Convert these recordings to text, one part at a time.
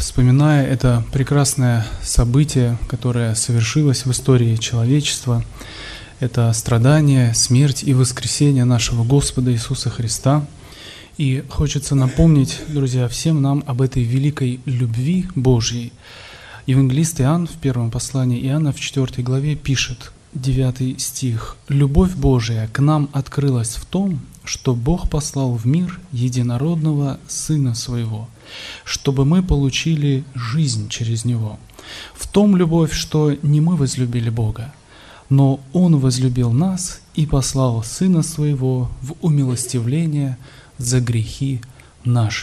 вспоминая это прекрасное событие, которое совершилось в истории человечества, это страдание, смерть и воскресение нашего Господа Иисуса Христа. И хочется напомнить, друзья, всем нам об этой великой любви Божьей. Евангелист Иоанн в первом послании Иоанна в 4 главе пишет, 9 стих: «Любовь Божия к нам открылась в том, что Бог послал в мир единородного Сына Своего, чтобы мы получили жизнь через Него. В том любовь, что не мы возлюбили Бога, но Он возлюбил нас и послал Сына Своего в умилостивление за грехи наши».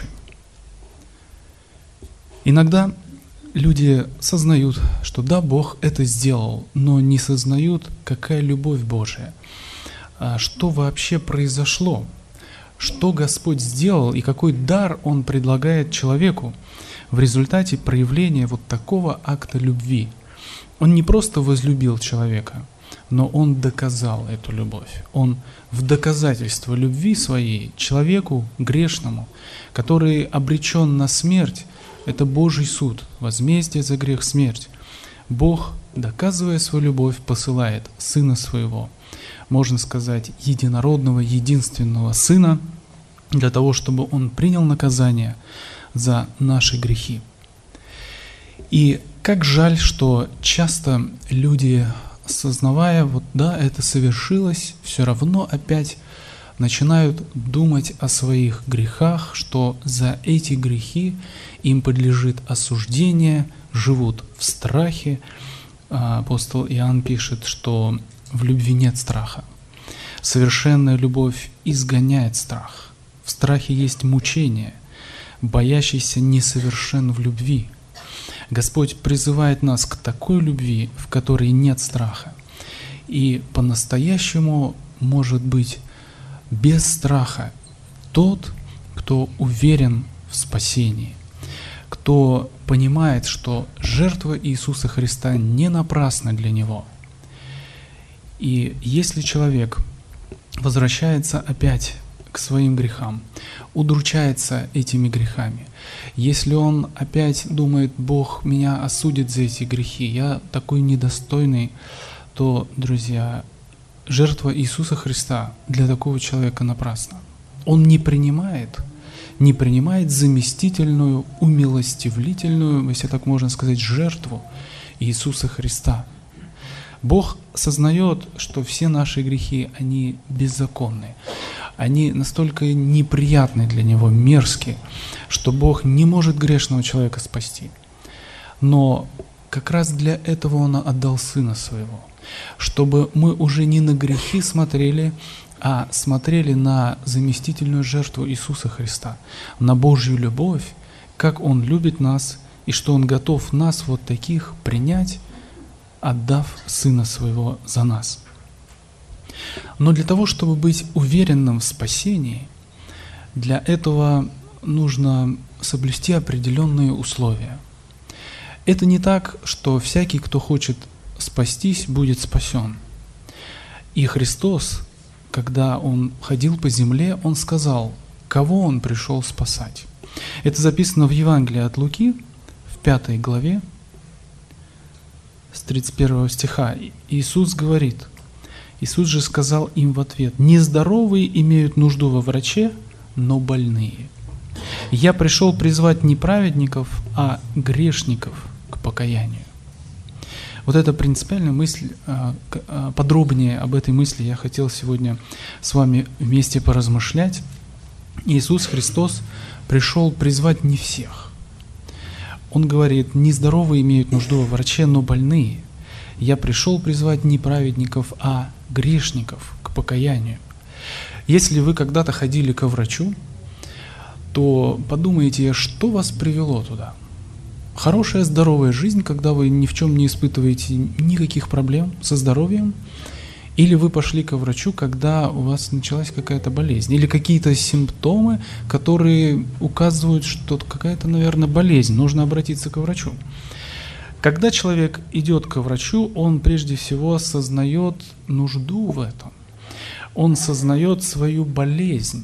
Иногда люди сознают, что да, Бог это сделал, но не сознают, какая любовь Божия, что вообще произошло, что Господь сделал и какой дар Он предлагает человеку в результате проявления вот такого акта любви. Он не просто возлюбил человека, но Он доказал эту любовь. Он в доказательство любви своей человеку грешному, который обречен на смерть, это Божий суд, возмездие за грех — смерть. Бог, доказывая свою любовь, посылает Сына Своего, можно сказать, единородного, единственного Сына, для того, чтобы Он принял наказание за наши грехи. И как жаль, что часто люди, осознавая, вот да, это совершилось, все равно опять начинают думать о своих грехах, что за эти грехи им подлежит осуждение, живут в страхе. Апостол Иоанн пишет, что в любви нет страха. Совершенная любовь изгоняет страх. В страхе есть мучение. Боящийся несовершен в любви. Господь призывает нас к такой любви, в которой нет страха. И по-настоящему может быть без страха тот, кто уверен в спасении, кто понимает, что жертва Иисуса Христа не напрасна для него. И если человек возвращается опять к своим грехам, удручается этими грехами, если он опять думает: Бог меня осудит за эти грехи, я такой недостойный, то, друзья, жертва Иисуса Христа для такого человека напрасна. Он не принимает заместительную, умилостивлительную, если так можно сказать, жертву Иисуса Христа. Бог сознает, что все наши грехи, они беззаконны, они настолько неприятны для Него, мерзкие, что Бог не может грешного человека спасти. Но как раз для этого Он отдал Сына Своего, чтобы мы уже не на грехи смотрели, а смотрели на заместительную жертву Иисуса Христа, на Божью любовь, как Он любит нас и что Он готов нас вот таких принять, отдав Сына Своего за нас. Но для того, чтобы быть уверенным в спасении, для этого нужно соблюсти определенные условия. Это не так, что всякий, кто хочет спастись, будет спасен. И Христос, когда Он ходил по земле, Он сказал, кого Он пришел спасать. Это записано в Евангелии от Луки, в 5 главе, с 31 стиха. Иисус говорит, Иисус же сказал им в ответ: «Нездоровые имеют нужду во враче, но больные. Я пришел призвать не праведников, а грешников к покаянию». Вот эта принципиальная мысль, подробнее об этой мысли я хотел сегодня с вами вместе поразмышлять. Иисус Христос пришел призвать не всех. Он говорит: «Нездоровые имеют нужду во враче, но больные. Я пришел призвать не праведников, а грешников к покаянию». Если вы когда-то ходили ко врачу, то подумайте, что вас привело туда. Хорошая, здоровая жизнь, когда вы ни в чем не испытываете никаких проблем со здоровьем, или вы пошли ко врачу, когда у вас началась какая-то болезнь, или какие-то симптомы, которые указывают, что какая-то, наверное, болезнь, нужно обратиться к врачу. Когда человек идет к врачу, он прежде всего осознает нужду в этом. Он сознает свою болезнь.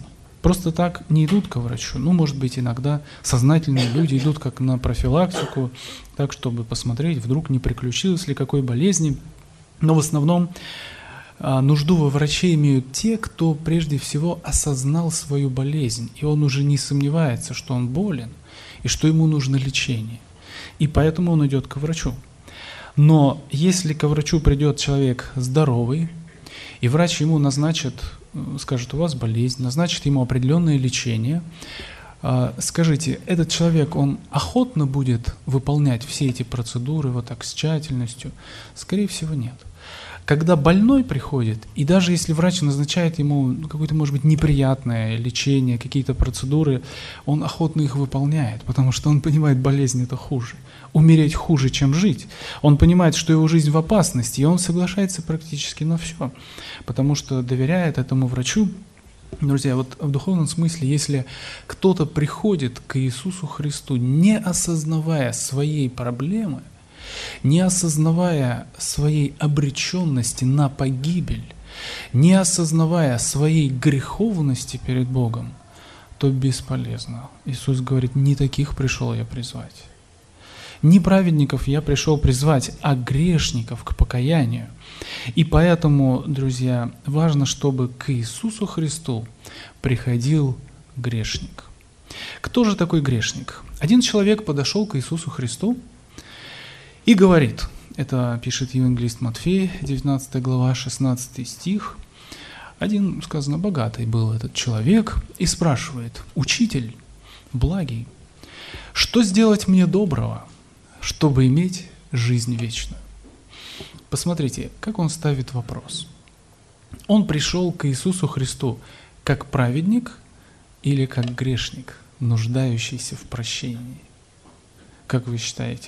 просто так не идут к врачу. Ну, может быть, иногда сознательные люди идут как на профилактику, так, чтобы посмотреть, вдруг не приключилось ли какой болезни. Но в основном нужду во враче имеют те, кто прежде всего осознал свою болезнь, и он уже не сомневается, что он болен, и что ему нужно лечение. И поэтому он идет к врачу. Но если к врачу придет человек здоровый, и врач ему назначит, скажет, у вас болезнь, назначит ему определенное лечение, скажите, этот человек, он охотно будет выполнять все эти процедуры вот так с тщательностью? Скорее всего, нет. Когда больной приходит, и даже если врач назначает ему какое-то, может быть, неприятное лечение, какие-то процедуры, он охотно их выполняет, потому что он понимает, болезнь это хуже. Умереть хуже, чем жить. Он понимает, что его жизнь в опасности, и он соглашается практически на все, потому что доверяет этому врачу. Друзья, вот в духовном смысле, если кто-то приходит к Иисусу Христу, не осознавая своей проблемы, не осознавая своей обреченности на погибель, не осознавая своей греховности перед Богом, то бесполезно. Иисус говорит, не таких пришел я призвать. Не праведников я пришел призвать, а грешников к покаянию. И поэтому, друзья, важно, чтобы к Иисусу Христу приходил грешник. Кто же такой грешник? Один человек подошел к Иисусу Христу и говорит, это пишет евангелист Матфей, 19 глава, 16 стих, один, сказано, богатый был этот человек, и спрашивает, «Учитель, благий, что сделать мне доброго, чтобы иметь жизнь вечную?» Посмотрите, как он ставит вопрос. Он пришел к Иисусу Христу как праведник или как грешник, нуждающийся в прощении? Как вы считаете?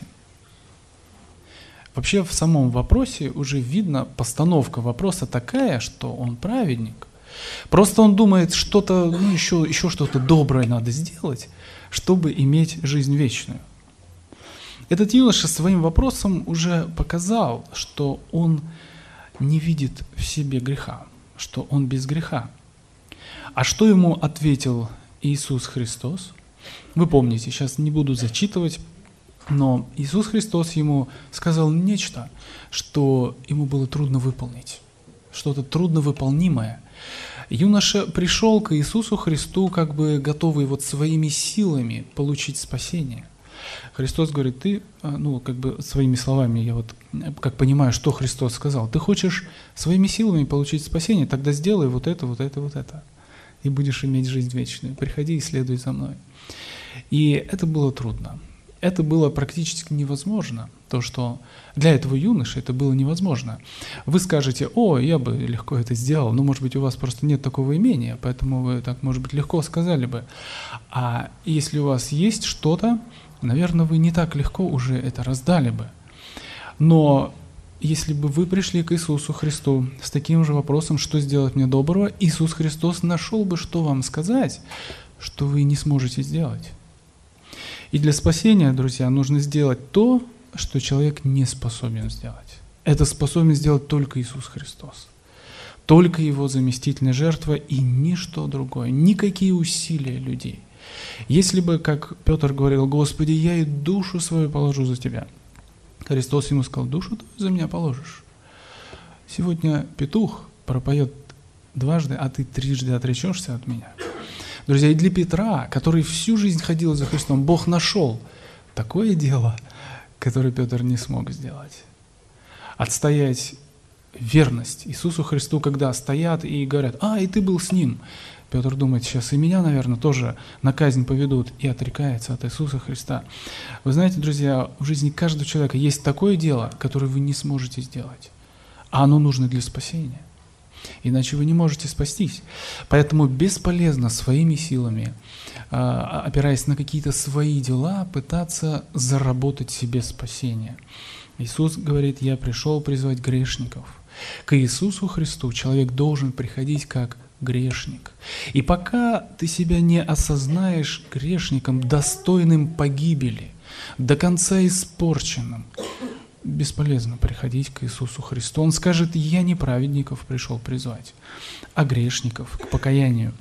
Вообще в самом вопросе уже видно, постановка вопроса такая, что он праведник. Просто он думает, что-то, еще что-то доброе надо сделать, чтобы иметь жизнь вечную. Этот юноша своим вопросом уже показал, что он не видит в себе греха, что он без греха. А что ему ответил Иисус Христос? Вы помните, сейчас не буду зачитывать, но Иисус Христос ему сказал нечто, что ему было трудно выполнить, что-то трудновыполнимое. Юноша пришел к Иисусу Христу, как бы готовый вот своими силами получить спасение. Христос говорит, ты, как бы своими словами, я вот как понимаю, что Христос сказал, ты хочешь своими силами получить спасение, тогда сделай вот это, вот это, вот это, и будешь иметь жизнь вечную. Приходи и следуй за мной. И это было трудно. Это было практически невозможно. То, что для этого юноши это было невозможно. Вы скажете, я бы легко это сделал, но, может быть, у вас просто нет такого имения, поэтому вы так, может быть, легко сказали бы. А если у вас есть что-то, наверное, вы не так легко уже это раздали бы. Но если бы вы пришли к Иисусу Христу с таким же вопросом, что сделать мне доброго, Иисус Христос нашел бы, что вам сказать, что вы не сможете сделать. И для спасения, друзья, нужно сделать то, что человек не способен сделать. Это способен сделать только Иисус Христос. Только Его заместительная жертва и ничто другое, никакие усилия людей. Если бы, как Петр говорил, «Господи, я и душу свою положу за Тебя», Христос ему сказал, «Душу Твою за меня положишь». Сегодня петух пропоет дважды, а ты трижды отречешься от меня. Друзья, и для Петра, который всю жизнь ходил за Христом, Бог нашел такое дело, которое Петр не смог сделать. Отстоять верность Иисусу Христу, когда стоят и говорят, и ты был с Ним. Петр думает, сейчас и меня, наверное, тоже на казнь поведут, и отрекается от Иисуса Христа. Вы знаете, друзья, в жизни каждого человека есть такое дело, которое вы не сможете сделать, а оно нужно для спасения. Иначе вы не можете спастись. Поэтому бесполезно своими силами, опираясь на какие-то свои дела, пытаться заработать себе спасение. Иисус говорит, я пришел призвать грешников. К Иисусу Христу человек должен приходить как грешник. И пока ты себя не осознаешь грешником, достойным погибели, до конца испорченным, бесполезно приходить к Иисусу Христу. Он скажет, я не праведников пришел призвать, а грешников к покаянию.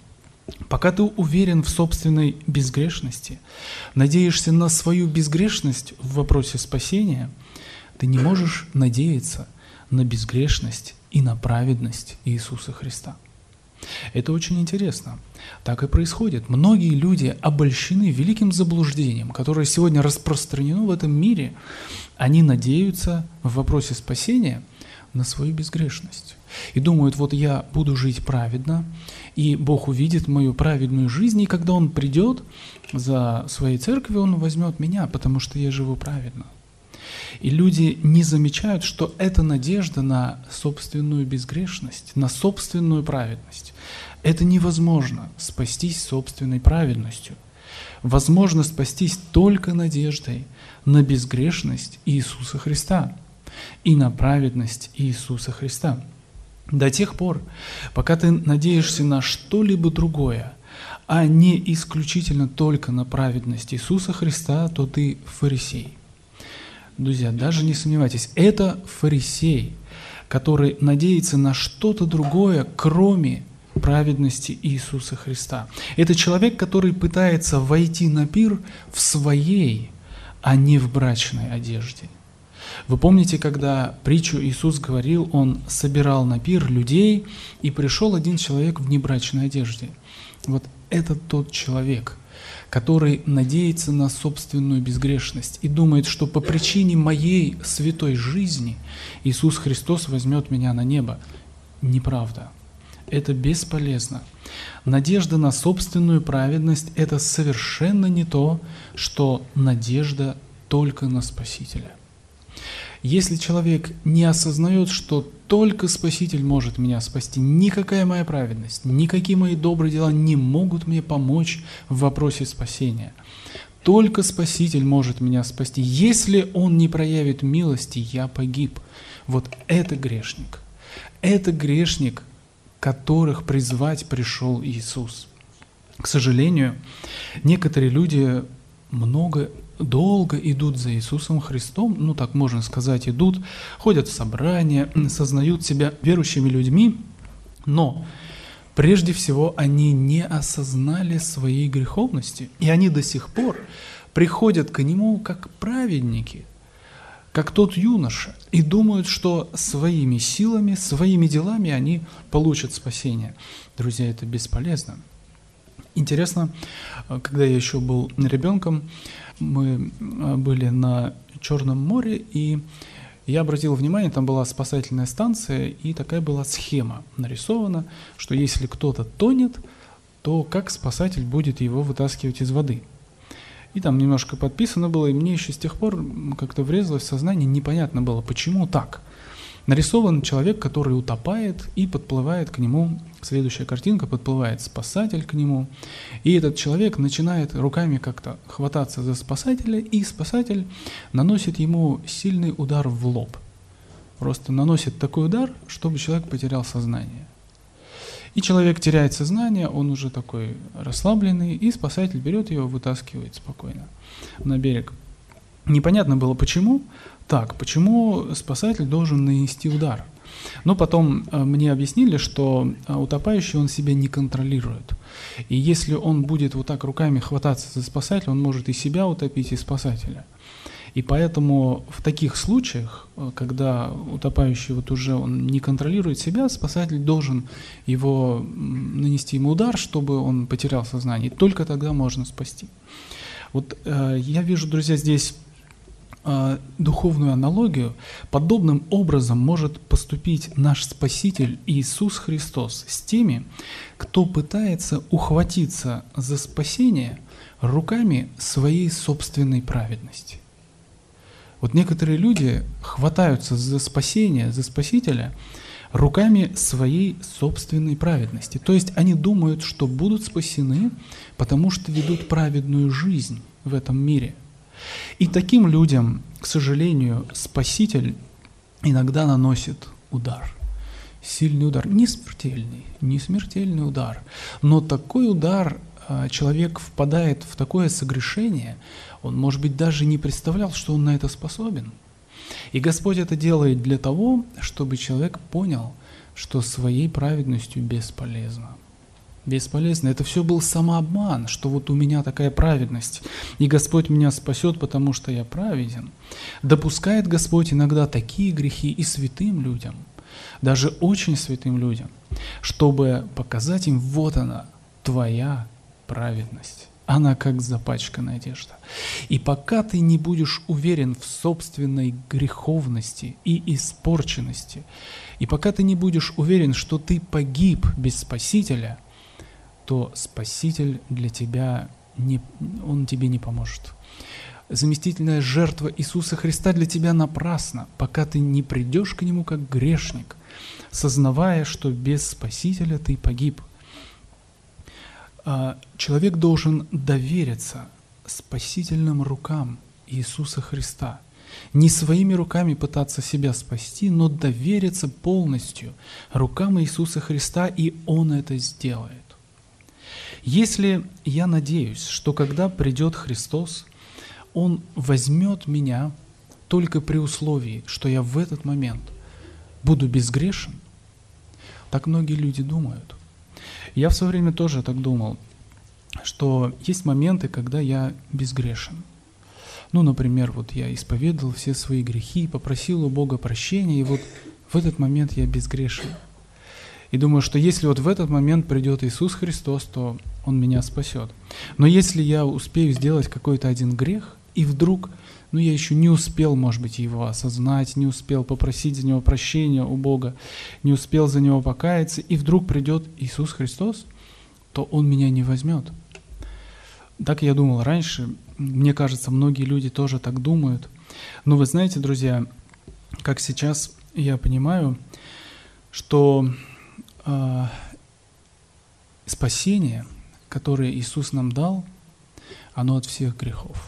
Пока ты уверен в собственной безгрешности, надеешься на свою безгрешность в вопросе спасения, ты не можешь надеяться на безгрешность и на праведность Иисуса Христа. Это очень интересно. Так и происходит. Многие люди обольщены великим заблуждением, которое сегодня распространено в этом мире. Они надеются в вопросе спасения на свою безгрешность. И думают, вот я буду жить праведно, и Бог увидит мою праведную жизнь, и когда Он придет за своей церковью, Он возьмет меня, потому что я живу праведно. И люди не замечают, что это надежда на собственную безгрешность, на собственную праведность. Это невозможно спастись собственной праведностью. Возможно спастись только надеждой на безгрешность Иисуса Христа и на праведность Иисуса Христа. До тех пор, пока ты надеешься на что-либо другое, а не исключительно только на праведность Иисуса Христа, то ты фарисей. Друзья, даже не сомневайтесь, это фарисей, который надеется на что-то другое, кроме праведности Иисуса Христа. Это человек, который пытается войти на пир в своей, а не в брачной одежде. Вы помните, когда притчу Иисус говорил, Он собирал на пир людей, и пришел один человек в небрачной одежде. Вот это тот человек, который надеется на собственную безгрешность и думает, что по причине моей святой жизни Иисус Христос возьмет меня на небо. Неправда. Это бесполезно. Надежда на собственную праведность – это совершенно не то, что надежда только на Спасителя. Если человек не осознает, что только Спаситель может меня спасти, никакая моя праведность, никакие мои добрые дела не могут мне помочь в вопросе спасения. Только Спаситель может меня спасти. Если Он не проявит милости, я погиб. Вот это грешник. Это грешник, которых призвать пришел Иисус. К сожалению, некоторые люди долго идут за Иисусом Христом, ну так можно сказать, идут, ходят в собрания, сознают себя верующими людьми, но прежде всего они не осознали своей греховности, и они до сих пор приходят к Нему как праведники, как тот юноша, и думают, что своими силами, своими делами они получат спасение. Друзья, это бесполезно. Интересно, когда я еще был ребенком, мы были на Черном море, и я обратил внимание, там была спасательная станция, и такая была схема нарисована, что если кто-то тонет, то как спасатель будет его вытаскивать из воды. И там немножко подписано было, и мне еще с тех пор как-то врезалось в сознание, непонятно было, почему так. Нарисован человек, который утопает и подплывает к нему. Следующая картинка, подплывает спасатель к нему. И этот человек начинает руками как-то хвататься за спасателя, и спасатель наносит ему сильный удар в лоб. Просто наносит такой удар, чтобы человек потерял сознание. И человек теряет сознание, он уже такой расслабленный, и спасатель берет его, вытаскивает спокойно на берег. Непонятно было, почему спасатель должен нанести удар. Но потом мне объяснили, что утопающий он себя не контролирует. И если он будет вот так руками хвататься за спасателя, он может и себя утопить, и спасателя. И поэтому в таких случаях, когда утопающий вот уже он не контролирует себя, спасатель должен нанести ему удар, чтобы он потерял сознание. И только тогда можно спасти. Вот я вижу, друзья, здесь духовную аналогию. Подобным образом может поступить наш Спаситель Иисус Христос с теми, кто пытается ухватиться за спасение руками своей собственной праведности. Вот некоторые люди хватаются за спасение, за Спасителя руками своей собственной праведности. То есть они думают, что будут спасены, потому что ведут праведную жизнь в этом мире. И таким людям, к сожалению, Спаситель иногда наносит удар. Сильный удар, не смертельный удар. Но такой удар, человек впадает в такое согрешение, он, может быть, даже не представлял, что он на это способен. И Господь это делает для того, чтобы человек понял, что своей праведностью бесполезно. Бесполезно. Это все был самообман, что вот у меня такая праведность, и Господь меня спасет, потому что я праведен. Допускает Господь иногда такие грехи и святым людям, даже очень святым людям, чтобы показать им: вот она, твоя праведность. Она как запачканная одежда. И пока ты не будешь уверен в собственной греховности и испорченности, и пока ты не будешь уверен, что ты погиб без Спасителя, то Спаситель для тебя Он тебе не поможет. Заместительная жертва Иисуса Христа для тебя напрасна, пока ты не придешь к Нему как грешник, сознавая, что без Спасителя ты погиб. Человек должен довериться спасительным рукам Иисуса Христа. Не своими руками пытаться себя спасти, но довериться полностью рукам Иисуса Христа, и Он это сделает. Если я надеюсь, что когда придет Христос, Он возьмет меня только при условии, что я в этот момент буду безгрешен, так многие люди думают. Я в свое время тоже так думал, что есть моменты, когда я безгрешен. Например, вот я исповедовал все свои грехи, попросил у Бога прощения, и вот в этот момент я безгрешен. И думаю, что если вот в этот момент придет Иисус Христос, то Он меня спасет. Но если я успею сделать какой-то один грех, и вдруг, я еще не успел, может быть, его осознать, не успел попросить за него прощения у Бога, не успел за него покаяться, и вдруг придет Иисус Христос, то Он меня не возьмет. Так я думал раньше, мне кажется, многие люди тоже так думают. Но вы знаете, друзья, как сейчас я понимаю, что спасение, которое Иисус нам дал, оно от всех грехов.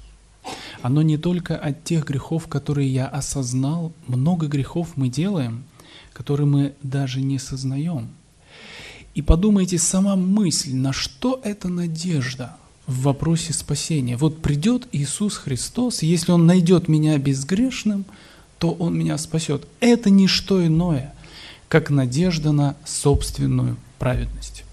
Оно не только от тех грехов, которые я осознал. Много грехов мы делаем, которые мы даже не сознаем. И подумайте, сама мысль, на что эта надежда в вопросе спасения. Вот придет Иисус Христос, и если Он найдет меня безгрешным, то Он меня спасет. Это не что иное, как надежда на собственную праведность.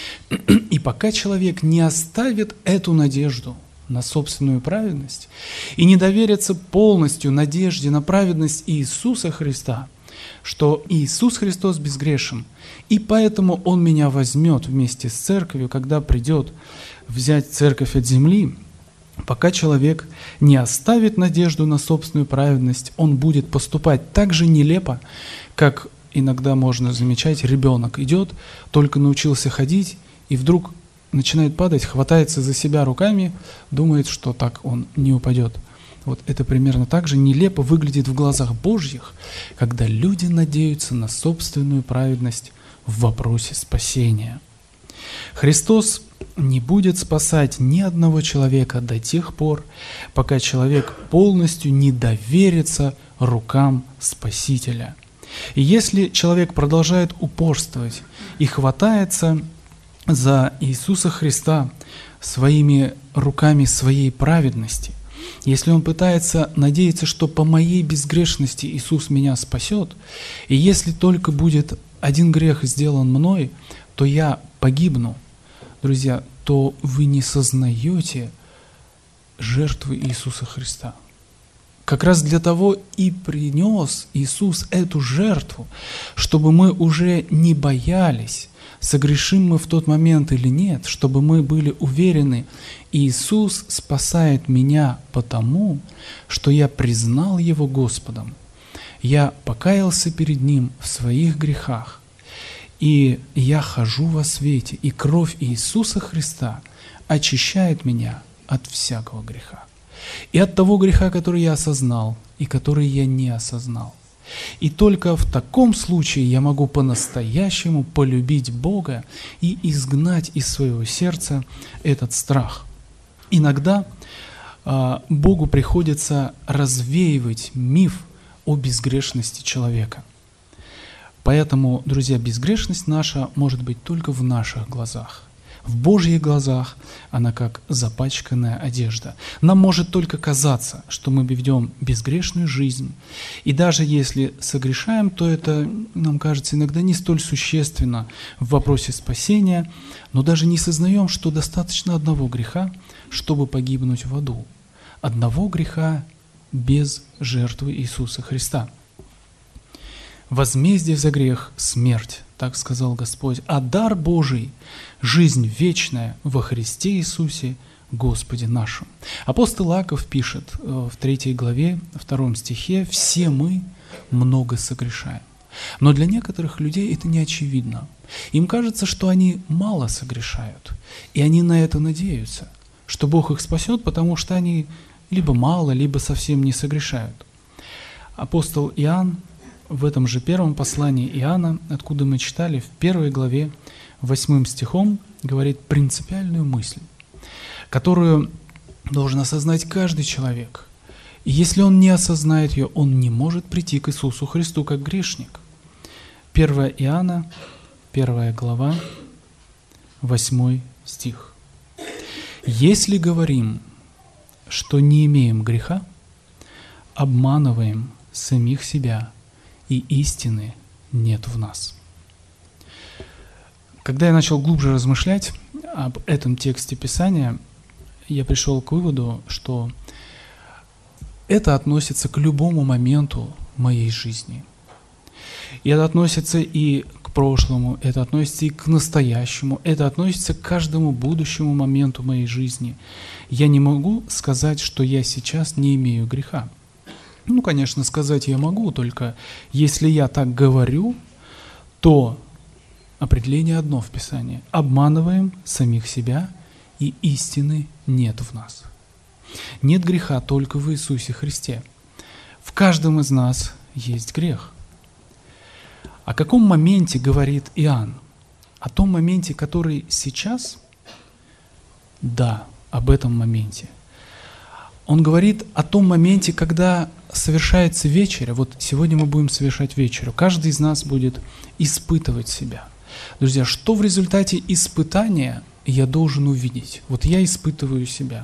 И пока человек не оставит эту надежду на собственную праведность и не доверится полностью надежде на праведность Иисуса Христа, что Иисус Христос безгрешен, и поэтому Он меня возьмет вместе с церковью, когда придет взять церковь от земли, пока человек не оставит надежду на собственную праведность, он будет поступать так же нелепо, как иногда можно замечать, ребенок идет, только научился ходить, и вдруг начинает падать, хватается за себя руками, думает, что так он не упадет. Вот это примерно так же нелепо выглядит в глазах Божьих, когда люди надеются на собственную праведность в вопросе спасения. Христос не будет спасать ни одного человека до тех пор, пока человек полностью не доверится рукам Спасителя. И если человек продолжает упорствовать и хватается за Иисуса Христа своими руками своей праведности, если он пытается надеяться, что по моей безгрешности Иисус меня спасет, и если только будет один грех сделан мной, то я погибну, друзья, то вы не сознаете жертвы Иисуса Христа. Как раз для того и принес Иисус эту жертву, чтобы мы уже не боялись, согрешим мы в тот момент или нет, чтобы мы были уверены, Иисус спасает меня потому, что я признал Его Господом, я покаялся перед Ним в своих грехах, и я хожу во свете, и кровь Иисуса Христа очищает меня от всякого греха. И от того греха, который я осознал, и который я не осознал. И только в таком случае я могу по-настоящему полюбить Бога и изгнать из своего сердца этот страх. Иногда Богу приходится развеивать миф о безгрешности человека. Поэтому, друзья, безгрешность наша может быть только в наших глазах. В Божьих глазах она как запачканная одежда. Нам может только казаться, что мы ведем безгрешную жизнь. И даже если согрешаем, то это, нам кажется, иногда не столь существенно в вопросе спасения, но даже не сознаем, что достаточно одного греха, чтобы погибнуть в аду. Одного греха без жертвы Иисуса Христа. «Возмездие за грех – смерть», так сказал Господь, «а дар Божий – жизнь вечная во Христе Иисусе, Господе нашим». Апостол Иаков пишет в 3 главе, 2 стихе: «Все мы много согрешаем». Но для некоторых людей это не очевидно. Им кажется, что они мало согрешают, и они на это надеются, что Бог их спасет, потому что они либо мало, либо совсем не согрешают. Апостол Иоанн в этом же первом послании Иоанна, откуда мы читали, в 1 главе 8 стихом, говорит принципиальную мысль, которую должен осознать каждый человек. И если он не осознает ее, он не может прийти к Иисусу Христу как грешник. 1 Иоанна, 1 глава, 8 стих. «Если говорим, что не имеем греха, обманываем самих себя, и истины нет в нас». Когда я начал глубже размышлять об этом тексте Писания, я пришел к выводу, что это относится к любому моменту моей жизни. И это относится и к прошлому, это относится и к настоящему, это относится к каждому будущему моменту моей жизни. Я не могу сказать, что я сейчас не имею греха. Ну, конечно, сказать я могу, только если я так говорю, то определение одно в Писании: обманываем самих себя, и истины нет в нас. Нет греха только в Иисусе Христе. В каждом из нас есть грех. О каком моменте говорит Иоанн? О том моменте, который сейчас? Да, об этом моменте. Он говорит о том моменте, когда совершается вечеря. Вот сегодня мы будем совершать вечерю. Каждый из нас будет испытывать себя. Друзья, что в результате испытания я должен увидеть? Вот я испытываю себя.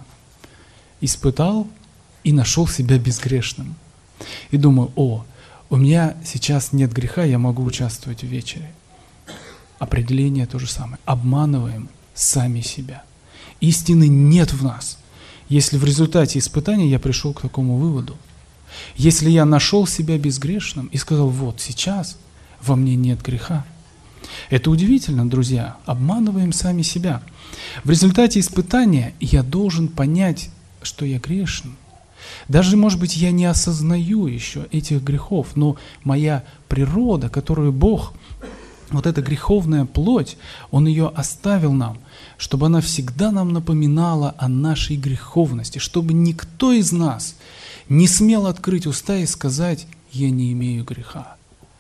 Испытал и нашел себя безгрешным. И думаю: о, у меня сейчас нет греха, я могу участвовать в вечере. Определение то же самое. Обманываем сами себя. Истины нет в нас. Если в результате испытания я пришел к такому выводу, если я нашел себя безгрешным и сказал: вот сейчас во мне нет греха. Это удивительно, друзья. Обманываем сами себя. В результате испытания я должен понять, что я грешен. Даже, может быть, я не осознаю еще этих грехов, но моя природа, которую Бог, вот эта греховная плоть, Он ее оставил нам, чтобы она всегда нам напоминала о нашей греховности, чтобы никто из нас не смел открыть уста и сказать: «Я не имею греха»,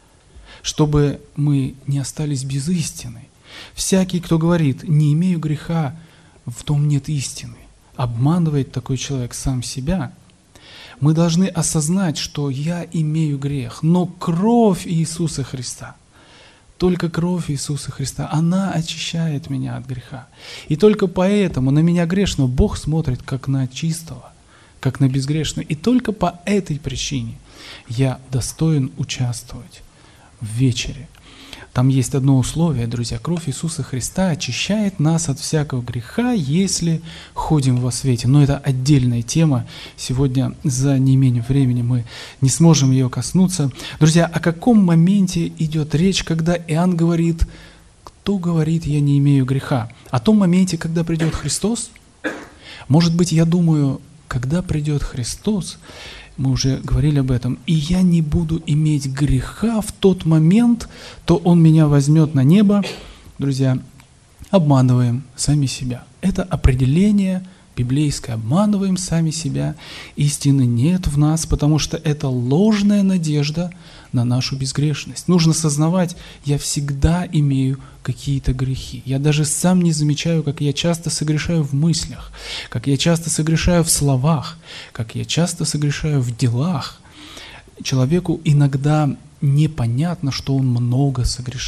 чтобы мы не остались без истины. Всякий, кто говорит: «Не имею греха», в том нет истины. Обманывает такой человек сам себя. Мы должны осознать, что я имею грех, но кровь Иисуса Христа, только кровь Иисуса Христа, она очищает меня от греха. И только поэтому на меня грешного Бог смотрит как на чистого, как на безгрешного. И только по этой причине я достоин участвовать в вечере. Там есть одно условие, друзья: кровь Иисуса Христа очищает нас от всякого греха, если ходим во свете. Но это отдельная тема. Сегодня за неимением времени мы не сможем ее коснуться. Друзья, о каком моменте идет речь, когда Иоанн говорит: кто говорит, я не имею греха? О том моменте, когда придет Христос? Может быть, я думаю, когда придет Христос, мы уже говорили об этом, и я не буду иметь греха в тот момент, то Он меня возьмет на небо. Друзья, обманываем сами себя. Это определение библейское. Обманываем сами себя. Истины нет в нас, потому что это ложная надежда на нашу безгрешность. Нужно сознавать: я всегда имею какие-то грехи. Я даже сам не замечаю, как я часто согрешаю в мыслях, как я часто согрешаю в словах, как я часто согрешаю в делах. Человеку иногда непонятно, что он много согрешает.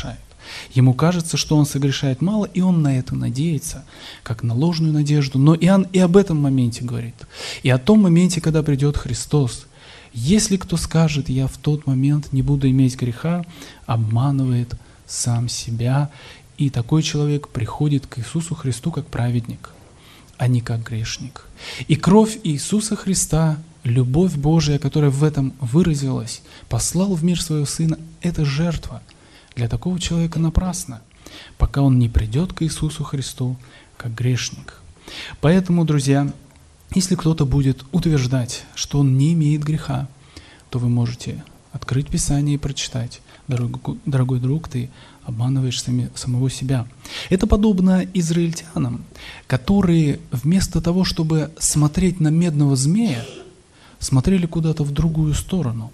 Ему кажется, что он согрешает мало, и он на это надеется, как на ложную надежду. Но Иоанн и об этом моменте говорит. И о том моменте, когда придет Христос. Если кто скажет: «Я в тот момент не буду иметь греха», обманывает сам себя. И такой человек приходит к Иисусу Христу как праведник, а не как грешник. И кровь Иисуса Христа, любовь Божия, которая в этом выразилась, послал в мир Своего Сына, это жертва для такого человека напрасно, пока он не придет к Иисусу Христу как грешник. Поэтому, друзья, если кто-то будет утверждать, что он не имеет греха, то вы можете открыть Писание и прочитать: «Дорогой друг, ты обманываешь самого себя». Это подобно израильтянам, которые вместо того, чтобы смотреть на медного змея, смотрели куда-то в другую сторону.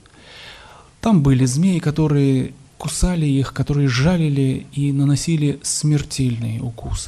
Там были змеи, которые кусали их, которые жалили и наносили смертельные укусы.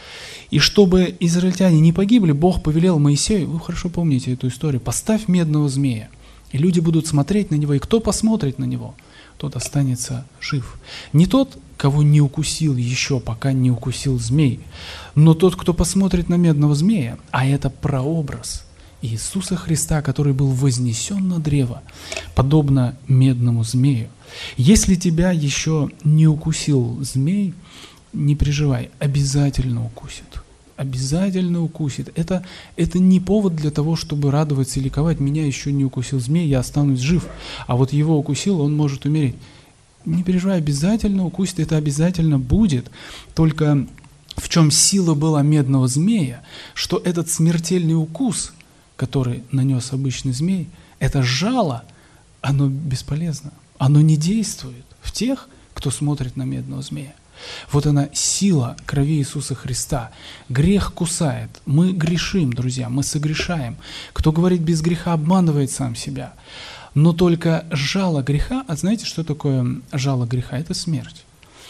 И чтобы израильтяне не погибли, Бог повелел Моисею, вы хорошо помните эту историю: «Поставь медного змея, и люди будут смотреть на него, и кто посмотрит на него, тот останется жив». Не тот, кого не укусил еще, пока не укусил змей, но тот, кто посмотрит на медного змея, а это прообраз Иисуса Христа, который был вознесен на древо, подобно медному змею. Если тебя еще не укусил змей, не переживай, обязательно укусит. Обязательно укусит. Это не повод для того, чтобы радоваться и ликовать. Меня еще не укусил змей, я останусь жив. А вот его укусил, он может умереть. Не переживай, обязательно укусит, это обязательно будет. Только в чем сила была медного змея, что этот смертельный укус, который нанес обычный змей, это жало, оно бесполезно. Оно не действует в тех, кто смотрит на медного змея. Вот она, сила крови Иисуса Христа. Грех кусает. Мы грешим, друзья, мы согрешаем. Кто говорит без греха, обманывает сам себя. Но только жало греха, а знаете, что такое жало греха? Это смерть.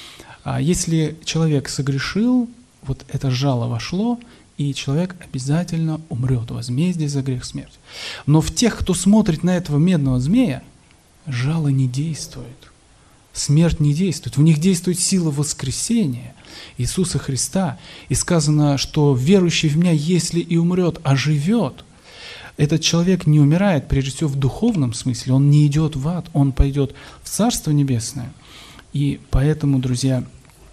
А если человек согрешил, вот это жало вошло, и человек обязательно умрет. Возмездие за грех — смерть. Но в тех, кто смотрит на этого медного змея, жало не действует. Смерть не действует. В них действует сила воскресения Иисуса Христа. И сказано, что верующий в Меня, если и умрет, оживет. Этот человек не умирает, прежде всего, в духовном смысле. Он не идет в ад, он пойдет в Царство Небесное. И поэтому, друзья,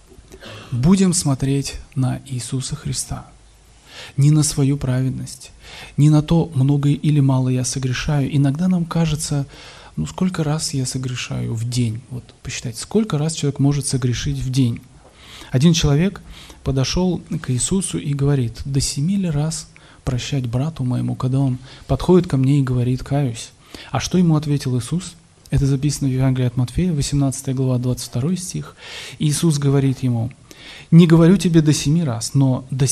будем смотреть на Иисуса Христа. Не на свою праведность, не на то, много или мало я согрешаю. Иногда нам кажется, сколько раз я согрешаю в день? Вот посчитайте, сколько раз человек может согрешить в день? Один человек подошел к Иисусу и говорит: до 7 раз прощать брату моему, когда он подходит ко мне и говорит: каюсь. А что ему ответил Иисус? Это записано в Евангелии от Матфея, 18 глава, 22 стих. Иисус говорит ему: не говорю тебе до 7 раз, но до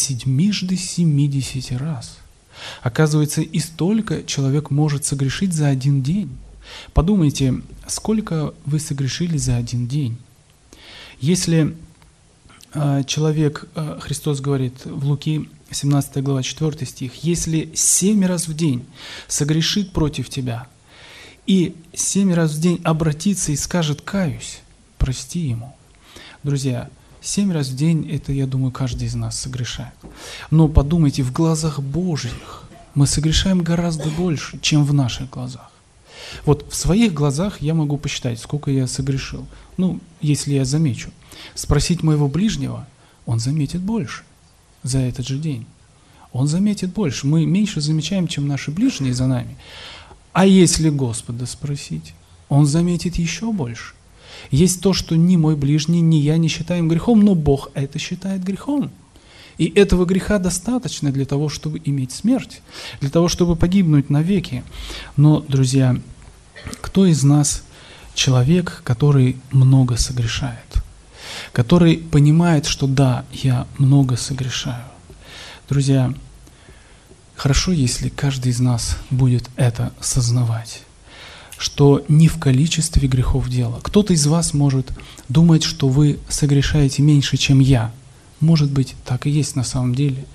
70 раз. Оказывается, и столько человек может согрешить за один день. Подумайте, сколько вы согрешили за один день. Если человек, Христос говорит в Луки 17 глава 4 стих, если 7 раз в день согрешит против тебя и 7 раз в день обратится и скажет: каюсь, прости ему. Друзья, 7 раз в день, это, я думаю, каждый из нас согрешает. Но подумайте, в глазах Божьих мы согрешаем гораздо больше, чем в наших глазах. Вот в своих глазах я могу посчитать, сколько я согрешил. Если я замечу. Спросить моего ближнего, он заметит больше за этот же день. Он заметит больше. Мы меньше замечаем, чем наши ближние за нами. А если Господа спросить, он заметит еще больше. Есть то, что ни мой ближний, ни я не считаем грехом, но Бог это считает грехом. И этого греха достаточно для того, чтобы иметь смерть, для того, чтобы погибнуть навеки. Но, друзья, кто из нас человек, который много согрешает? Который понимает, что да, я много согрешаю. Друзья, хорошо, если каждый из нас будет это сознавать, что не в количестве грехов дело. Кто-то из вас может думать, что вы согрешаете меньше, чем я. Может быть, так и есть на самом деле.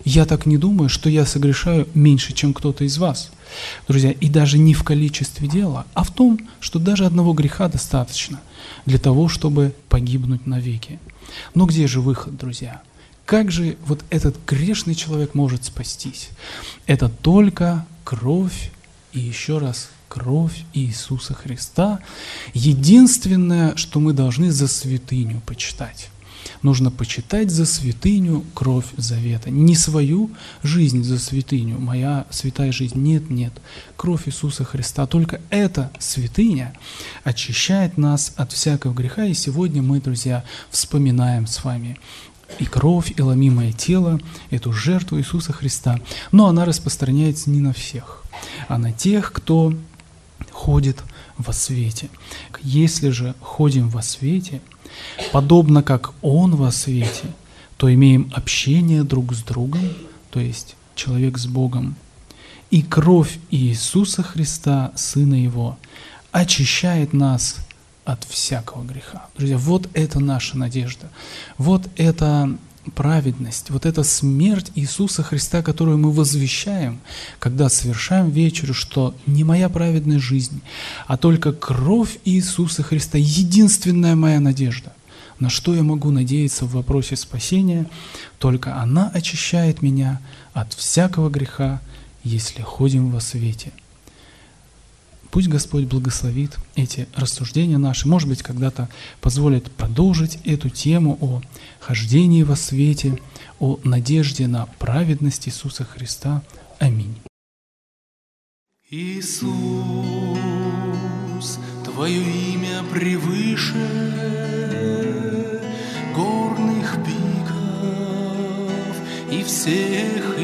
я так не думаю, что я согрешаю меньше, чем кто-то из вас. Друзья, и даже не в количестве дела, а в том, что даже одного греха достаточно для того, чтобы погибнуть навеки. Но где же выход, друзья? Как же вот этот грешный человек может спастись? Это только кровь и еще раз кровь Иисуса Христа. Единственное, что мы должны за святыню почитать. Нужно почитать за святыню кровь завета. Не свою жизнь за святыню, моя святая жизнь. Нет, нет. Кровь Иисуса Христа. Только эта святыня очищает нас от всякого греха. И сегодня мы, друзья, вспоминаем с вами и кровь, и ломимое тело, эту жертву Иисуса Христа. Но она распространяется не на всех, а на тех, кто ходит во свете. Если же ходим во свете, подобно как Он во свете, то имеем общение друг с другом, то есть человек с Богом. И кровь Иисуса Христа, Сына Его, очищает нас от всякого греха. Друзья, вот это наша надежда, вот это праведность, вот эта смерть Иисуса Христа, которую мы возвещаем, когда совершаем вечерю, что не моя праведная жизнь, а только кровь Иисуса Христа, единственная моя надежда. На что я могу надеяться в вопросе спасения? Только она очищает меня от всякого греха, если ходим во свете. Пусть Господь благословит эти рассуждения наши, может быть, когда-то позволит продолжить эту тему о хождении во свете, о надежде на праведность Иисуса Христа. Аминь. Иисус, Твое имя превыше горных пиков и всех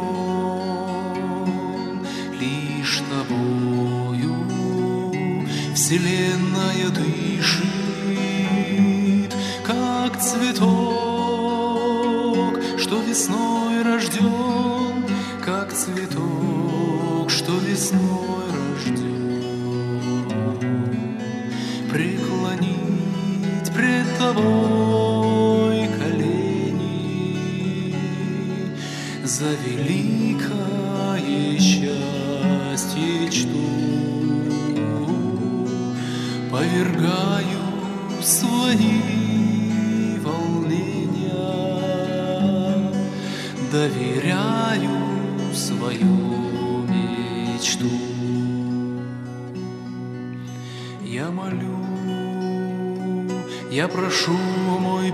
имен, лишь Тобою вселенная дышит, как цветок, что весной рожден, как цветок, что весной рожден. Преклонить пред Тобой колени за великое счастье чту, повергаю свои волнения, доверяю свою мечту. Я молю, я прошу, мой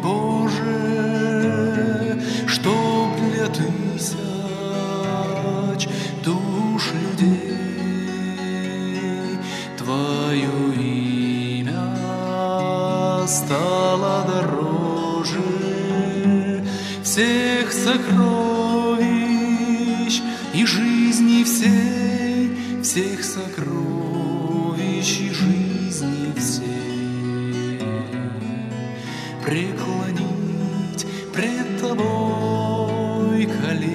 Боже, чтоб для тысяч душ людей Твое имя стало дороже всех сокровищ и жизни всей, всех сокровищ и жизни всей. Преклонить пред Тобой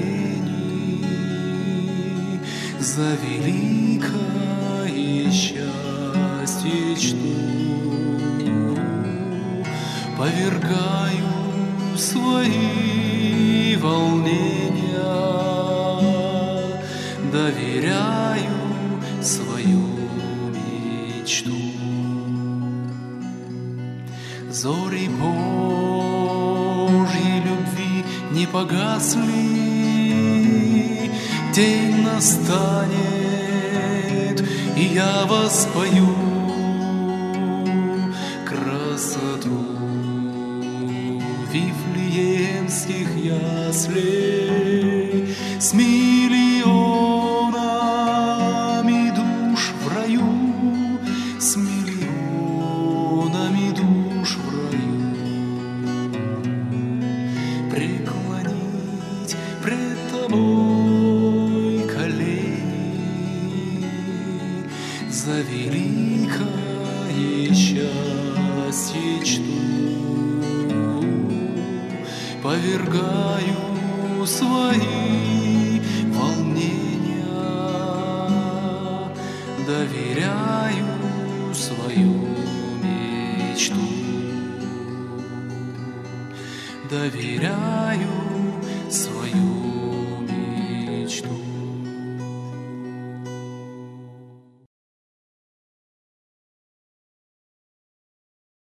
колени за великое счастье чту, повергаю свои волнения, доверяю свою мечту. Зори Божьей любви не погасли, день настанет, и я воспою красоту вифлеемских яслей с миллионами душ в раю, с миллионами душ в раю. Преклонить пред Тобой колени за великое счастье чту, повергаю свои волнения, доверяю свою мечту, доверяю